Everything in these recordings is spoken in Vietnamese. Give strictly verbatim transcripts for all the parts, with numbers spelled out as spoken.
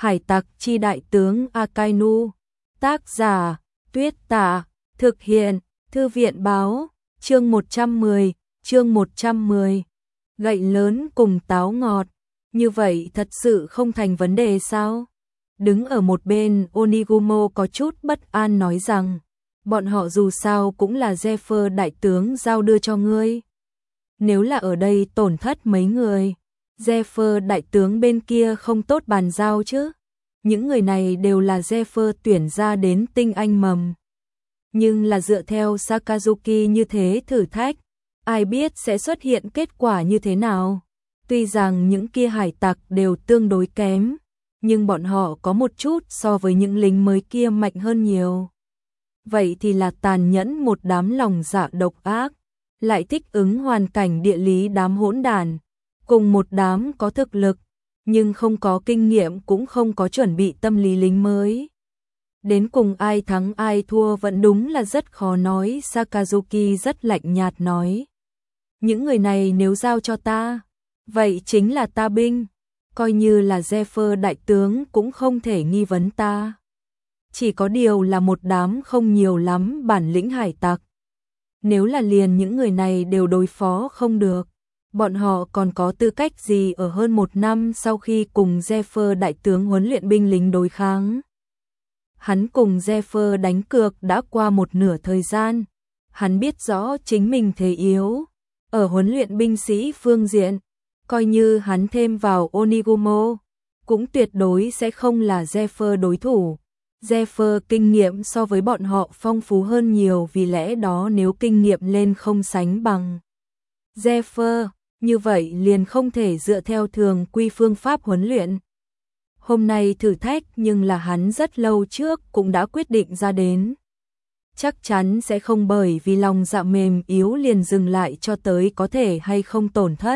Hải tặc chi đại tướng Akainu. Tác giả, Tuyết Tả. Thực hiện, Thư viện báo. Chương một trăm mười, chương một trăm mười. Gậy lớn cùng táo ngọt. Như vậy thật sự không thành vấn đề sao? Đứng ở một bên, Onigumo có chút bất an nói rằng, bọn họ dù sao cũng là Zephyr đại tướng giao đưa cho ngươi. Nếu là ở đây tổn thất mấy người, Zephyr đại tướng bên kia không tốt bàn giao chứ. Những người này đều là Zephyr tuyển ra đến tinh anh mầm. Nhưng là dựa theo Sakazuki như thế thử thách, ai biết sẽ xuất hiện kết quả như thế nào. Tuy rằng những kia hải tặc đều tương đối kém, nhưng bọn họ có một chút so với những lính mới kia mạnh hơn nhiều. Vậy thì là tàn nhẫn một đám lòng dạ độc ác, lại thích ứng hoàn cảnh địa lý đám hỗn đản, cùng một đám có thực lực, nhưng không có kinh nghiệm cũng không có chuẩn bị tâm lý lính mới. Đến cùng ai thắng ai thua vẫn đúng là rất khó nói. Sakazuki rất lạnh nhạt nói. Những người này nếu giao cho ta, vậy chính là ta binh, coi như là Zephyr đại tướng cũng không thể nghi vấn ta. Chỉ có điều là một đám không nhiều lắm bản lĩnh hải tặc. Nếu là liền những người này đều đối phó không được, bọn họ còn có tư cách gì ở hơn một năm sau khi cùng Zephyr đại tướng huấn luyện binh lính đối kháng. Hắn cùng Zephyr đánh cược đã qua một nửa thời gian, hắn biết rõ chính mình thế yếu. Ở huấn luyện binh sĩ phương diện, coi như hắn thêm vào Onigumo, cũng tuyệt đối sẽ không là Zephyr đối thủ. Zephyr kinh nghiệm so với bọn họ phong phú hơn nhiều, vì lẽ đó nếu kinh nghiệm lên không sánh bằng Zephyr, như vậy liền không thể dựa theo thường quy phương pháp huấn luyện. Hôm nay thử thách nhưng là hắn rất lâu trước cũng đã quyết định ra đến. Chắc chắn sẽ không bởi vì lòng dạ mềm yếu liền dừng lại cho tới có thể hay không tổn thất.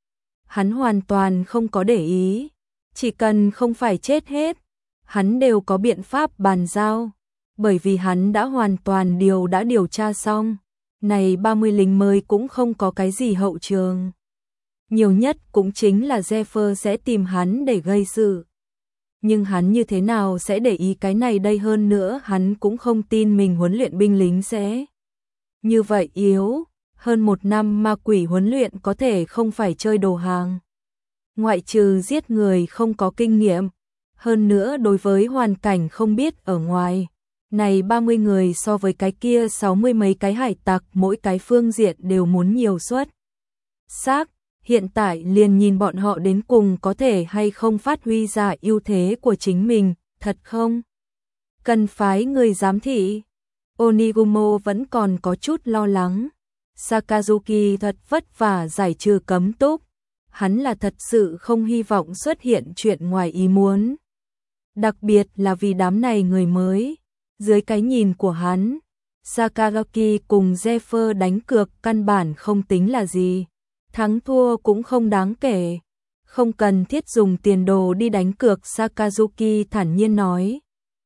Hắn hoàn toàn không có để ý, chỉ cần không phải chết hết, hắn đều có biện pháp bàn giao, bởi vì hắn đã hoàn toàn điều đã điều tra xong. Này ba mươi lính mới cũng không có cái gì hậu trường. Nhiều nhất cũng chính là Zephyr sẽ tìm hắn để gây sự. Nhưng hắn như thế nào sẽ để ý cái này đây, hơn nữa hắn cũng không tin mình huấn luyện binh lính sẽ như vậy yếu. Hơn một năm ma quỷ huấn luyện có thể không phải chơi đồ hàng. Ngoại trừ giết người không có kinh nghiệm, hơn nữa đối với hoàn cảnh không biết ở ngoài. Này ba mươi người so với cái kia sáu mươi mấy cái hải tặc mỗi cái phương diện đều muốn nhiều suất. Xác, hiện tại liền nhìn bọn họ đến cùng có thể hay không phát huy ra ưu thế của chính mình, thật không? Cần phái người giám thị. Onigumo vẫn còn có chút lo lắng. Sakazuki thật vất vả giải trừ cấm túc. Hắn là thật sự không hy vọng xuất hiện chuyện ngoài ý muốn. Đặc biệt là vì đám này người mới. Dưới cái nhìn của hắn, Sakazuki cùng Zephyr đánh cược căn bản không tính là gì. Thắng thua cũng không đáng kể. Không cần thiết dùng tiền đồ đi đánh cược, Sakazuki thản nhiên nói.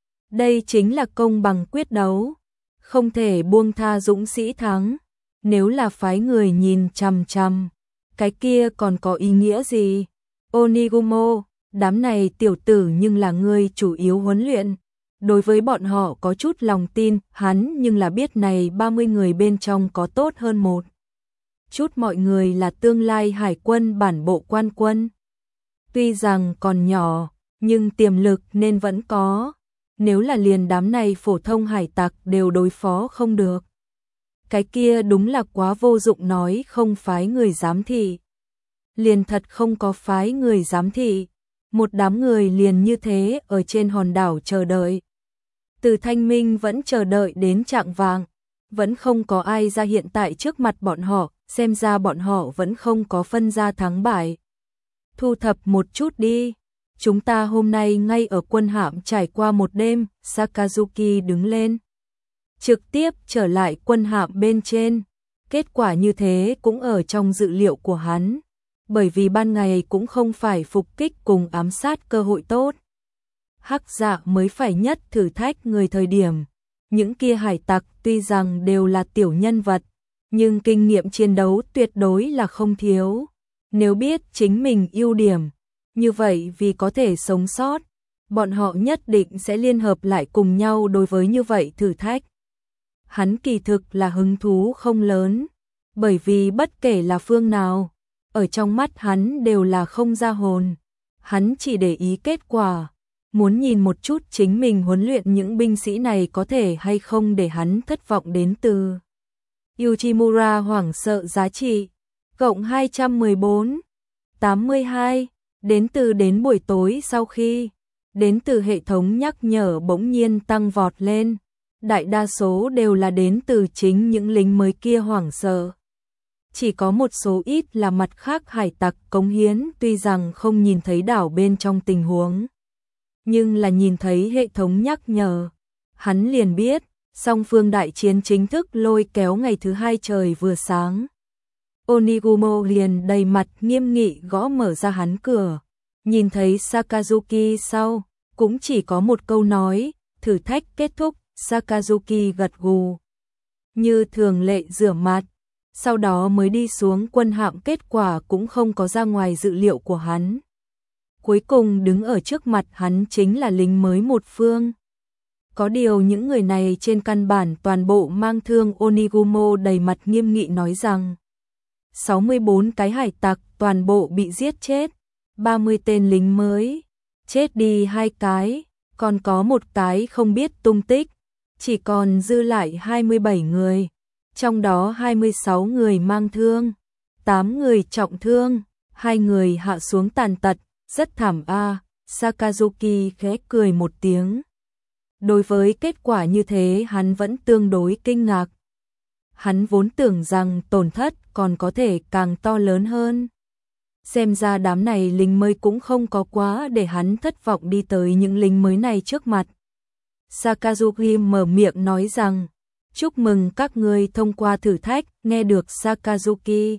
Đây chính là công bằng quyết đấu. Không thể buông tha dũng sĩ thắng. Nếu là phái người nhìn chằm chằm, cái kia còn có ý nghĩa gì? Onigumo, đám này tiểu tử nhưng là người chủ yếu huấn luyện. Đối với bọn họ có chút lòng tin, hắn nhưng là biết này ba mươi người bên trong có tốt hơn một chút mọi người là tương lai hải quân bản bộ quan quân. Tuy rằng còn nhỏ, nhưng tiềm lực nên vẫn có. Nếu là liền đám này phổ thông hải tặc đều đối phó không được, cái kia đúng là quá vô dụng. Nói không phái người giám thị, liền thật không có phái người giám thị. Một đám người liền như thế ở trên hòn đảo chờ đợi. Từ thanh minh vẫn chờ đợi đến chạng vàng, vẫn không có ai ra hiện tại trước mặt bọn họ, xem ra bọn họ vẫn không có phân ra thắng bại. Thu thập một chút đi, chúng ta hôm nay ngay ở quân hạm trải qua một đêm. Sakazuki đứng lên, trực tiếp trở lại quân hạm bên trên. Kết quả như thế cũng ở trong dự liệu của hắn, bởi vì ban ngày cũng không phải phục kích cùng ám sát cơ hội tốt. Hắc Dạ mới phải nhất thử thách người thời điểm. Những kia hải tặc tuy rằng đều là tiểu nhân vật, nhưng kinh nghiệm chiến đấu tuyệt đối là không thiếu. Nếu biết chính mình ưu điểm, như vậy vì có thể sống sót, bọn họ nhất định sẽ liên hợp lại cùng nhau đối với như vậy thử thách. Hắn kỳ thực là hứng thú không lớn, bởi vì bất kể là phương nào, ở trong mắt hắn đều là không ra hồn. Hắn chỉ để ý kết quả, muốn nhìn một chút chính mình huấn luyện những binh sĩ này có thể hay không để hắn thất vọng. Đến từ Uchimura hoảng sợ giá trị, cộng hai trăm mười bốn, tám mươi hai, đến từ đến buổi tối sau khi, đến từ hệ thống nhắc nhở bỗng nhiên tăng vọt lên, đại đa số đều là đến từ chính những lính mới kia hoảng sợ. Chỉ có một số ít là mặt khác hải tặc cống hiến, tuy rằng không nhìn thấy đảo bên trong tình huống, nhưng là nhìn thấy hệ thống nhắc nhở, hắn liền biết, song phương đại chiến chính thức lôi kéo ngày thứ hai trời vừa sáng. Onigumo liền đầy mặt nghiêm nghị gõ mở ra hắn cửa, nhìn thấy Sakazuki sau, cũng chỉ có một câu nói, thử thách kết thúc. Sakazuki gật gù, như thường lệ rửa mặt, sau đó mới đi xuống quân hạm. Kết quả cũng không có ra ngoài dự liệu của hắn. Cuối cùng đứng ở trước mặt hắn chính là lính mới một phương. Có điều những người này trên căn bản toàn bộ mang thương. Onigumo đầy mặt nghiêm nghị nói rằng sáu mươi bốn cái hải tặc toàn bộ bị giết chết, ba mươi tên lính mới chết đi hai cái, còn có một cái không biết tung tích, chỉ còn dư lại hai mươi bảy người, trong đó hai mươi sáu người mang thương, tám người trọng thương, hai người hạ xuống tàn tật, rất thảm a. À. Sakazuki khẽ cười một tiếng. Đối với kết quả như thế hắn vẫn tương đối kinh ngạc. Hắn vốn tưởng rằng tổn thất còn có thể càng to lớn hơn. Xem ra đám này lính mới cũng không có quá để hắn thất vọng. Đi tới những lính mới này trước mặt, Sakazuki mở miệng nói rằng, chúc mừng các ngươi thông qua thử thách. Nghe được Sakazuki,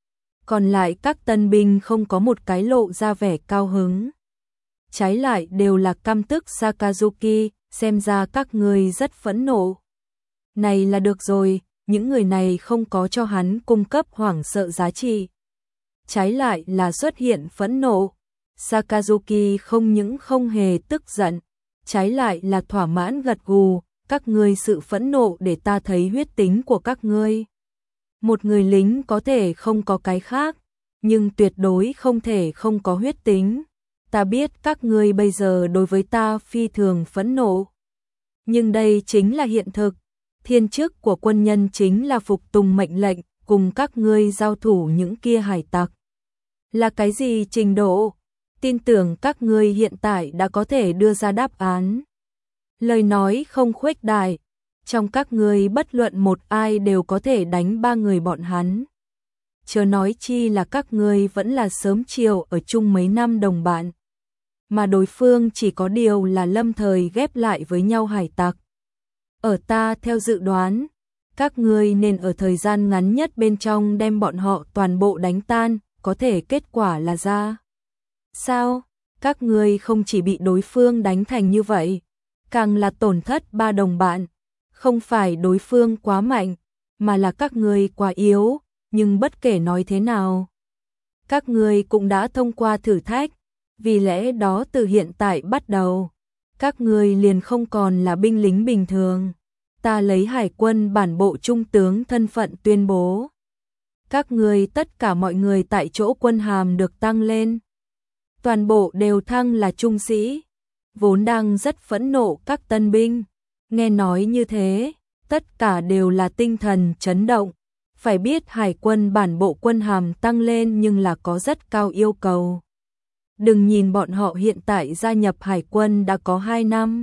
còn lại các tân binh không có một cái lộ ra vẻ cao hứng, trái lại đều là căm tức. Sakazuki, xem ra các ngươi rất phẫn nộ. Này là được rồi, những người này không có cho hắn cung cấp hoảng sợ giá trị, trái lại là xuất hiện phẫn nộ. Sakazuki không những không hề tức giận, trái lại là thỏa mãn gật gù, các ngươi sự phẫn nộ để ta thấy huyết tính của các ngươi. Một người lính có thể không có cái khác, nhưng tuyệt đối không thể không có huyết tính. Ta biết các ngươi bây giờ đối với ta phi thường phẫn nộ, nhưng đây chính là hiện thực. Thiên chức của quân nhân chính là phục tùng mệnh lệnh, cùng các ngươi giao thủ những kia hải tặc. Là cái gì trình độ? Tin tưởng các ngươi hiện tại đã có thể đưa ra đáp án. Lời nói không khuếch đại, trong các ngươi bất luận một ai đều có thể đánh ba người bọn hắn. Chớ nói chi là các ngươi vẫn là sớm chiều ở chung mấy năm đồng bạn, mà đối phương chỉ có điều là lâm thời ghép lại với nhau hải tặc. Ở ta theo dự đoán, các ngươi nên ở thời gian ngắn nhất bên trong đem bọn họ toàn bộ đánh tan. Có thể kết quả là ra sao? Các ngươi không chỉ bị đối phương đánh thành như vậy, càng là tổn thất ba đồng bạn. Không phải đối phương quá mạnh, mà là các ngươi quá yếu. Nhưng bất kể nói thế nào, các ngươi cũng đã thông qua thử thách, vì lẽ đó từ hiện tại bắt đầu, các ngươi liền không còn là binh lính bình thường. Ta lấy hải quân bản bộ trung tướng thân phận tuyên bố, các ngươi tất cả mọi người tại chỗ quân hàm được tăng lên, toàn bộ đều thăng là trung sĩ. Vốn đang rất phẫn nộ các tân binh, nghe nói như thế, tất cả đều là tinh thần chấn động. Phải biết hải quân bản bộ quân hàm tăng lên nhưng là có rất cao yêu cầu. Đừng nhìn bọn họ hiện tại gia nhập hải quân đã có hai năm,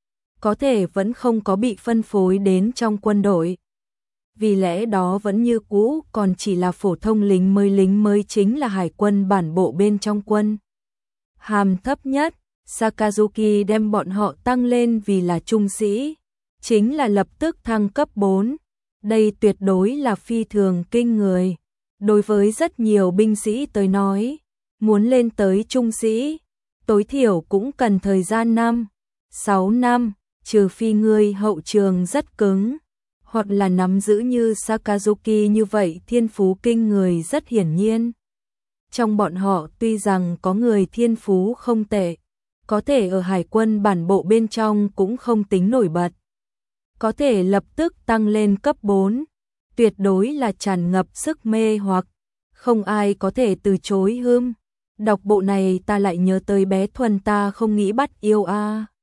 có thể vẫn không có bị phân phối đến trong quân đội. Vì lẽ đó vẫn như cũ còn chỉ là phổ thông lính mới. Lính mới chính là hải quân bản bộ bên trong quân hàm thấp nhất. Sakazuki đem bọn họ tăng lên vì là trung sĩ, chính là lập tức thăng cấp bốn. Đây tuyệt đối là phi thường kinh người. Đối với rất nhiều binh sĩ tới nói, muốn lên tới trung sĩ, tối thiểu cũng cần thời gian năm, sáu năm, trừ phi ngươi hậu trường rất cứng, hoặc là nắm giữ như Sakazuki như vậy thiên phú kinh người. Rất hiển nhiên, trong bọn họ tuy rằng có người thiên phú không tệ, có thể ở hải quân bản bộ bên trong cũng không tính nổi bật. Có thể lập tức tăng lên cấp bốn, tuyệt đối là tràn ngập sức mê hoặc, không ai có thể từ chối hưm. Đọc bộ này ta lại nhớ tới bé Thuần ta không nghĩ bắt yêu a.